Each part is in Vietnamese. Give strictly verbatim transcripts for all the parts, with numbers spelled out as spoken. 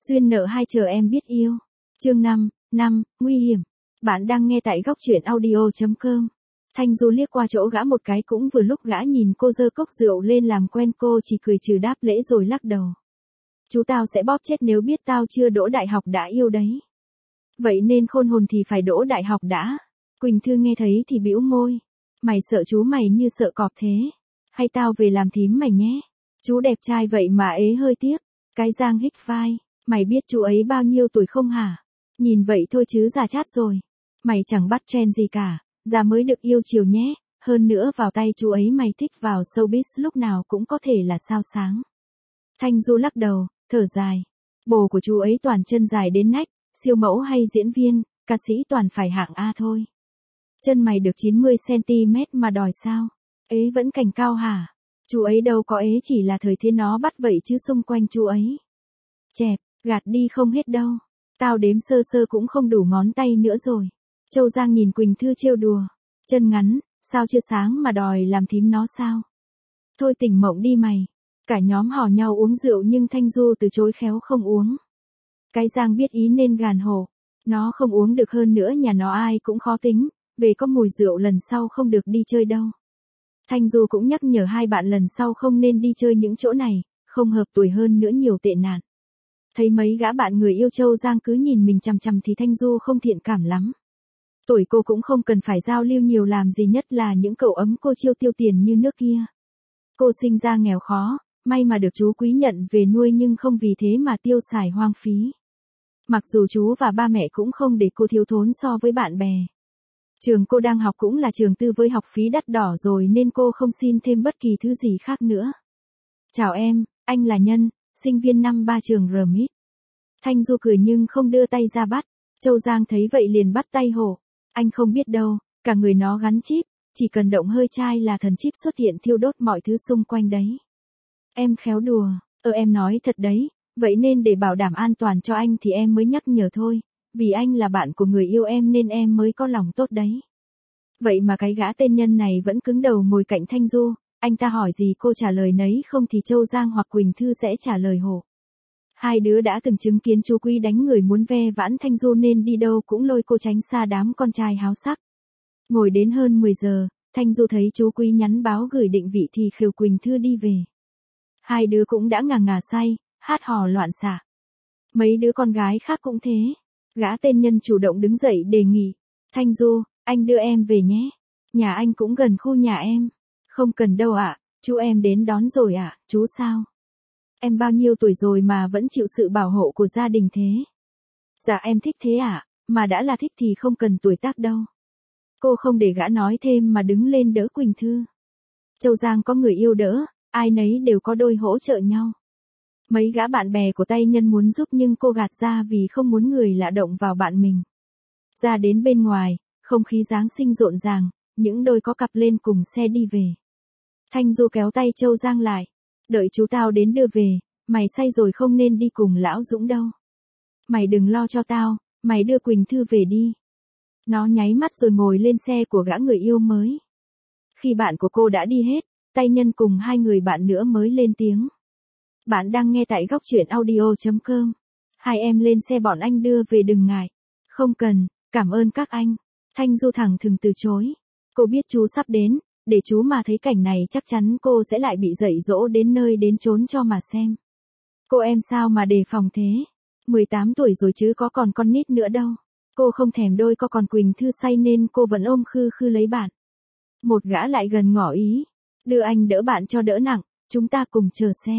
Duyên nợ hai chờ em biết yêu. Chương năm, năm, nguy hiểm. Bạn đang nghe tại góc truyện audio chấm com. Thanh Du liếc qua chỗ gã một cái cũng vừa lúc gã nhìn cô giơ cốc rượu lên làm quen, cô chỉ cười trừ đáp lễ rồi lắc đầu. Chú tao sẽ bóp chết nếu biết tao chưa đỗ đại học đã yêu đấy. Vậy nên khôn hồn thì phải đỗ đại học đã. Quỳnh Thư nghe thấy thì bĩu môi. Mày sợ chú mày như sợ cọp thế. Hay tao về làm thím mày nhé. Chú đẹp trai vậy mà ế hơi tiếc. Cái Giang hít vai. Mày biết chú ấy bao nhiêu tuổi không hả? Nhìn vậy thôi chứ già chát rồi. Mày chẳng bắt trend gì cả. Già mới được yêu chiều nhé. Hơn nữa vào tay chú ấy mày thích vào showbiz lúc nào cũng có thể là sao sáng. Thanh Du lắc đầu, thở dài. Bồ của chú ấy toàn chân dài đến nách, siêu mẫu hay diễn viên, ca sĩ toàn phải hạng A thôi. Chân mày được chín mươi xăng ti mét mà đòi sao? Ế vẫn cành cao hả? Chú ấy đâu có ế, chỉ là thời thế nó bắt vậy chứ xung quanh chú ấy. Chẹp, gạt đi không hết đâu. Tao đếm sơ sơ cũng không đủ ngón tay nữa rồi. Châu Giang nhìn Quỳnh Thư trêu đùa. Chân ngắn, sao chưa sáng mà đòi làm thím nó sao? Thôi tỉnh mộng đi mày. Cả nhóm hò nhau uống rượu nhưng Thanh Du từ chối khéo không uống. Cái Giang biết ý nên gàn hộ. Nó không uống được, hơn nữa nhà nó ai cũng khó tính. Về có mùi rượu lần sau không được đi chơi đâu. Thanh Du cũng nhắc nhở hai bạn lần sau không nên đi chơi những chỗ này, không hợp tuổi, hơn nữa nhiều tệ nạn. Thấy mấy gã bạn người yêu Châu Giang cứ nhìn mình chằm chằm thì Thanh Du không thiện cảm lắm. Tuổi cô cũng không cần phải giao lưu nhiều làm gì, nhất là những cậu ấm cô chiêu tiêu tiền như nước kia. Cô sinh ra nghèo khó, may mà được chú Quý nhận về nuôi nhưng không vì thế mà tiêu xài hoang phí. Mặc dù chú và ba mẹ cũng không để cô thiếu thốn so với bạn bè. Trường cô đang học cũng là trường tư với học phí đắt đỏ rồi nên cô không xin thêm bất kỳ thứ gì khác nữa. Chào em, anh là Nhân, sinh viên năm ba trường rờ em i tê. Thanh Du cười nhưng không đưa tay ra bắt. Châu Giang thấy vậy liền bắt tay hộ. Anh không biết đâu, cả người nó gắn chip, chỉ cần động hơi chai là thần chip xuất hiện thiêu đốt mọi thứ xung quanh đấy. Em khéo đùa, ờ em nói thật đấy, vậy nên để bảo đảm an toàn cho anh thì em mới nhắc nhở thôi, vì anh là bạn của người yêu em nên em mới có lòng tốt đấy. Vậy mà cái gã tên Nhân này vẫn cứng đầu ngồi cạnh Thanh Du, anh ta hỏi gì cô trả lời nấy, không thì Châu Giang hoặc Quỳnh Thư sẽ trả lời hộ. Hai đứa đã từng chứng kiến chú Quý đánh người muốn ve vãn Thanh Du nên đi đâu cũng lôi cô tránh xa đám con trai háo sắc. Ngồi đến hơn mười giờ, Thanh Du thấy chú Quý nhắn báo gửi định vị thì khều Quỳnh Thư đi về. Hai đứa cũng đã ngà ngà say, hát hò loạn xạ. Mấy đứa con gái khác cũng thế. Gã tên Nhân chủ động đứng dậy đề nghị. Thanh Du, anh đưa em về nhé. Nhà anh cũng gần khu nhà em. Không cần đâu ạ, chú em đến đón rồi ạ, chú sao? Em bao nhiêu tuổi rồi mà vẫn chịu sự bảo hộ của gia đình thế? Dạ em thích thế ạ, mà đã là thích thì không cần tuổi tác đâu. Cô không để gã nói thêm mà đứng lên đỡ Quỳnh Thư. Châu Giang có người yêu đỡ, ai nấy đều có đôi hỗ trợ nhau. Mấy gã bạn bè của tay Nhân muốn giúp nhưng cô gạt ra vì không muốn người lạ động vào bạn mình. Ra đến bên ngoài, không khí Giáng sinh rộn ràng, những đôi có cặp lên cùng xe đi về. Thanh Du kéo tay Châu Giang lại. Đợi chú tao đến đưa về, mày say rồi không nên đi cùng lão Dũng đâu. Mày đừng lo cho tao, mày đưa Quỳnh Thư về đi. Nó nháy mắt rồi ngồi lên xe của gã người yêu mới. Khi bạn của cô đã đi hết, tay Nhân cùng hai người bạn nữa mới lên tiếng. Bạn đang nghe tại góc truyện audio chấm com. Hai em lên xe bọn anh đưa về đừng ngại. Không cần, cảm ơn các anh. Thanh Du thẳng thừng từ chối. Cô biết chú sắp đến, để chú mà thấy cảnh này chắc chắn cô sẽ lại bị dạy dỗ đến nơi đến chốn cho mà xem. Cô em sao mà đề phòng thế? mười tám tuổi rồi chứ có còn con nít nữa đâu. Cô không thèm đôi có còn Quỳnh Thư say nên cô vẫn ôm khư khư lấy bạn. Một gã lại gần ngỏ ý. Đưa anh đỡ bạn cho đỡ nặng, chúng ta cùng chờ xe.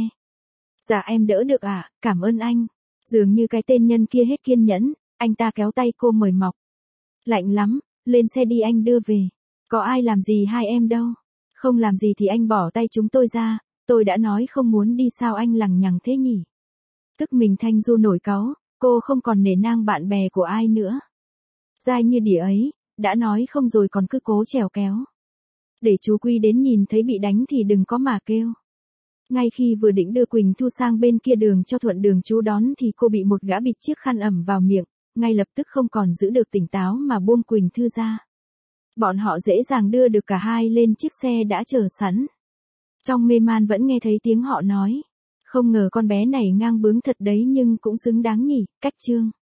Dạ em đỡ được ạ, à, cảm ơn anh. Dường như cái tên Nhân kia hết kiên nhẫn, anh ta kéo tay cô mời mọc. Lạnh lắm, lên xe đi anh đưa về. Có ai làm gì hai em đâu. Không làm gì thì anh bỏ tay chúng tôi ra, tôi đã nói không muốn đi sao anh lằng nhằng thế nhỉ. Tức mình Thanh Du nổi cáu, cô không còn nể nang bạn bè của ai nữa. Dai như đỉa ấy, đã nói không rồi còn cứ cố trèo kéo. Để chú Quy đến nhìn thấy bị đánh thì đừng có mà kêu. Ngay khi vừa định đưa Quỳnh Thư sang bên kia đường cho thuận đường chú đón thì cô bị một gã bịt chiếc khăn ẩm vào miệng, ngay lập tức không còn giữ được tỉnh táo mà buông Quỳnh Thư ra. Bọn họ dễ dàng đưa được cả hai lên chiếc xe đã chờ sẵn. Trong mê man vẫn nghe thấy tiếng họ nói. Không ngờ con bé này ngang bướng thật đấy nhưng cũng xứng đáng nhỉ, cách chương.